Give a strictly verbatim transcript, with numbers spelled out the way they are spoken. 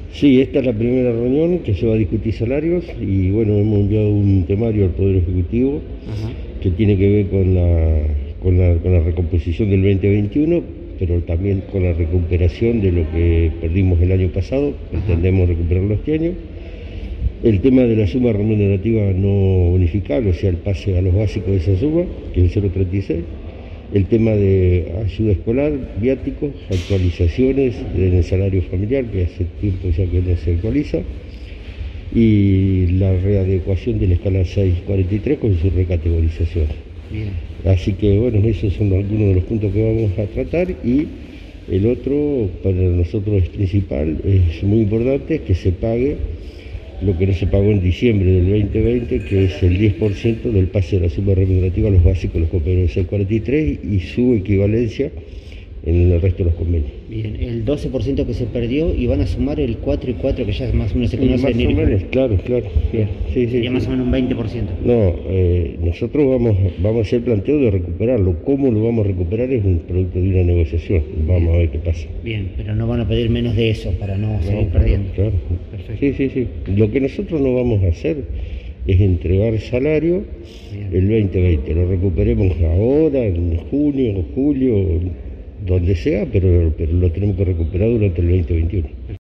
Sí, esta es la primera reunión que se va a discutir salarios y bueno, hemos enviado un temario al Poder Ejecutivo Ajá. que tiene que ver con la, con la, con la recomposición del veinte veintiuno, pero también con la recuperación de lo que perdimos el año pasado, pretendemos recuperarlo este año. El tema de la suma remunerativa no unificable, o sea, el pase a los básicos de esa suma, que es el cero coma treinta y seis. El tema de ayuda escolar, viáticos, actualizaciones en el salario familiar, que hace tiempo ya que no se actualiza, y la readecuación de la escala seis cuarenta y tres con su recategorización. Bien. Así que bueno, esos son algunos de los puntos que vamos a tratar, y el otro para nosotros es principal, es muy importante que se pague lo que no se pagó en diciembre del veinte veinte, que es el diez por ciento del pase de la suma remunerativa a los básicos, los compañeros del seis cuarenta y tres, y su equivalencia en el resto de los convenios. Bien, el doce por ciento que se perdió y van a sumar el cuatro y cuatro que ya más o menos se conoce. Más o menos, claro, claro. Bien, sí, sí, sería sí. más o menos un veinte por ciento. No, eh, nosotros vamos, vamos a hacer el planteo de recuperarlo. ¿Cómo lo vamos a recuperar? Es un producto de una negociación. Vamos Bien. a ver qué pasa. Bien, pero no van a pedir menos de eso para no, no seguir claro, perdiendo. Claro. Perfecto. Sí, sí, sí. Lo que nosotros no vamos a hacer es entregar salario Bien. el veinte veinte. Lo recuperemos ahora, en junio, julio, donde sea, pero, pero lo tenemos que recuperar durante el veinte veintiuno.